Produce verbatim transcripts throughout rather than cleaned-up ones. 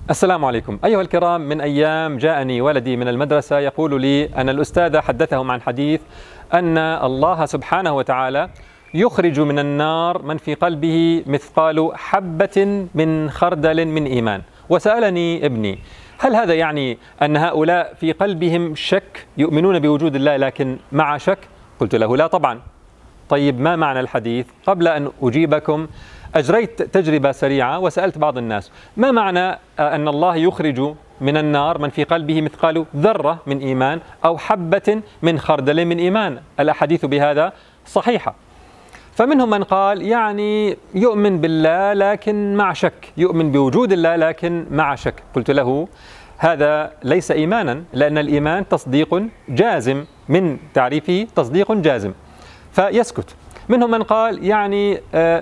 السلام عليكم أيها الكرام. من أيام جاءني ولدي من المدرسة يقول لي أن الأستاذ حدثهم عن حديث أن الله سبحانه وتعالى يخرج من النار من في قلبه مثقال حبة من خردل من إيمان. وسألني ابني: هل هذا يعني أن هؤلاء في قلبهم شك، يؤمنون بوجود الله لكن مع شك؟ قلت له: لا طبعا. طيب ما معنى الحديث؟ قبل أن أجيبكم أجريت تجربة سريعة وسألت بعض الناس: ما معنى أن الله يخرج من النار من في قلبه مثقال ذرة من إيمان أو حبة من خردل من إيمان؟ الأحاديث بهذا صحيحة. فمنهم من قال يعني يؤمن بالله لكن مع شك، يؤمن بوجود الله لكن مع شك. قلت له: هذا ليس إيمانا، لأن الإيمان تصديق جازم، من تعريفه تصديق جازم، فيسكت. منهم من قال يعني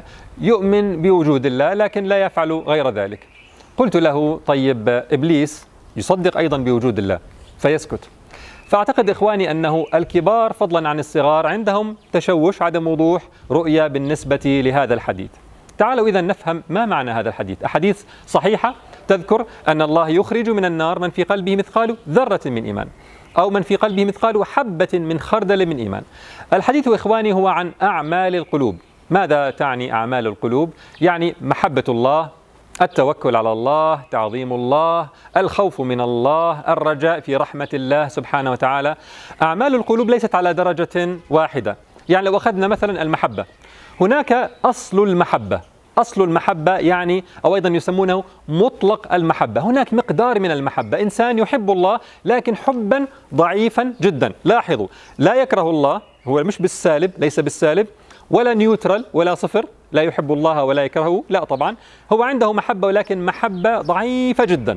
يؤمن بوجود الله لكن لا يفعل غير ذلك. قلت له: طيب إبليس يصدق أيضا بوجود الله، فيسكت. فأعتقد إخواني أنه الكبار فضلا عن الصغار عندهم تشوش، عدم وضوح رؤية بالنسبة لهذا الحديث. تعالوا إذا نفهم ما معنى هذا الحديث. أحاديث صحيحة تذكر أن الله يخرج من النار من في قلبه مثقال ذرة من إيمان أو من في قلبه مثقال حبة من خردل من إيمان. الحديث إخواني هو عن أعمال القلوب. ماذا تعني أعمال القلوب؟ يعني محبة الله، التوكل على الله، تعظيم الله، الخوف من الله، الرجاء في رحمة الله سبحانه وتعالى. أعمال القلوب ليست على درجة واحدة. يعني لو أخذنا مثلا المحبة، هناك أصل المحبة. أصل المحبة يعني أو أيضا يسمونه مطلق المحبة. هناك مقدار من المحبة، إنسان يحب الله لكن حبا ضعيفا جدا. لاحظوا، لا يكره الله، هو مش بالسالب، ليس بالسالب، ولا نيوترال ولا صفر، لا يحب الله ولا يكرهه، لا طبعا، هو عنده محبة ولكن محبة ضعيفة جدا.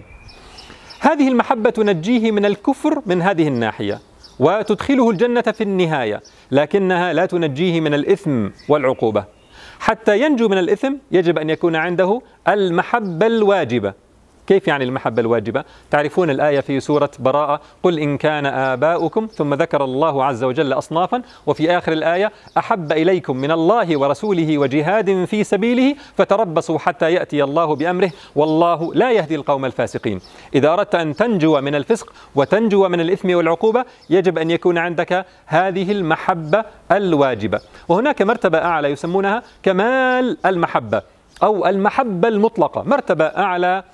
هذه المحبة تنجيه من الكفر من هذه الناحية وتدخله الجنة في النهاية، لكنها لا تنجيه من الإثم والعقوبة. حتى ينجو من الإثم يجب أن يكون عنده المحبة الواجبة. كيف يعني المحبة الواجبة؟ تعرفون الآية في سورة براءة: قل إن كان آباؤكم، ثم ذكر الله عز وجل أصنافا، وفي آخر الآية: أحب إليكم من الله ورسوله وجهاد في سبيله فتربصوا حتى يأتي الله بأمره والله لا يهدي القوم الفاسقين. إذا أردت أن تنجو من الفسق وتنجو من الإثم والعقوبة يجب أن يكون عندك هذه المحبة الواجبة. وهناك مرتبة أعلى يسمونها كمال المحبة أو المحبة المطلقة، مرتبة أعلى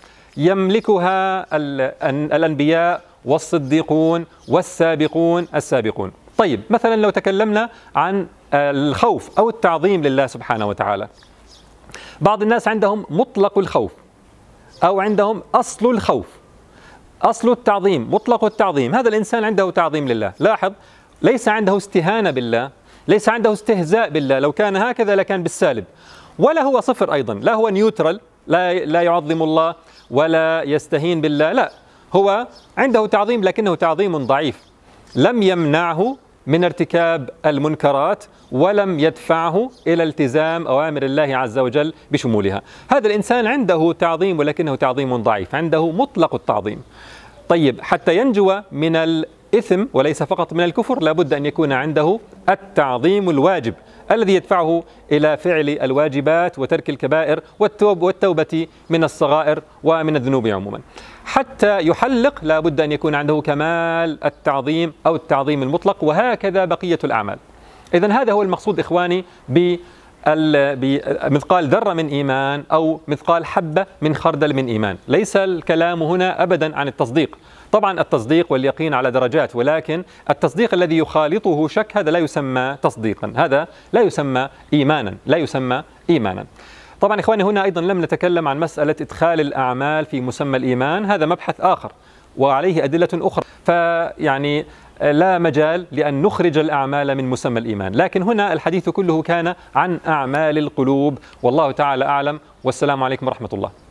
يملكها الأنبياء والصديقون والسابقون السابقون. طيب مثلا لو تكلمنا عن الخوف أو التعظيم لله سبحانه وتعالى، بعض الناس عندهم مطلق الخوف أو عندهم أصل الخوف، أصل التعظيم، مطلق التعظيم. هذا الإنسان عنده تعظيم لله. لاحظ، ليس عنده استهانة بالله، ليس عنده استهزاء بالله، لو كان هكذا لكان بالسالب. ولا هو صفر أيضا، لا هو نيوترال، لا لا يعظم الله ولا يستهين بالله، لا، هو عنده تعظيم لكنه تعظيم ضعيف، لم يمنعه من ارتكاب المنكرات ولم يدفعه إلى التزام أوامر الله عز وجل بشمولها. هذا الإنسان عنده تعظيم ولكنه تعظيم ضعيف، عنده مطلق التعظيم. طيب حتى ينجو من الإثم وليس فقط من الكفر لابد أن يكون عنده التعظيم الواجب الذي يدفعه إلى فعل الواجبات وترك الكبائر والتوب والتوبة من الصغائر ومن الذنوب عموما. حتى يحلق لابد أن يكون عنده كمال التعظيم أو التعظيم المطلق، وهكذا بقية الأعمال. إذن هذا هو المقصود إخواني بمثقال ذرة من إيمان أو مثقال حبة من خردل من إيمان. ليس الكلام هنا أبدا عن التصديق. طبعا التصديق واليقين على درجات، ولكن التصديق الذي يخالطه شك هذا لا يسمى تصديقا، هذا لا يسمى إيمانا، لا يسمى إيمانا. طبعا إخواني هنا أيضا لم نتكلم عن مسألة إدخال الأعمال في مسمى الإيمان، هذا مبحث آخر وعليه أدلة أخرى، فيعني لا مجال لأن نخرج الأعمال من مسمى الإيمان. لكن هنا الحديث كله كان عن أعمال القلوب، والله تعالى أعلم، والسلام عليكم ورحمة الله.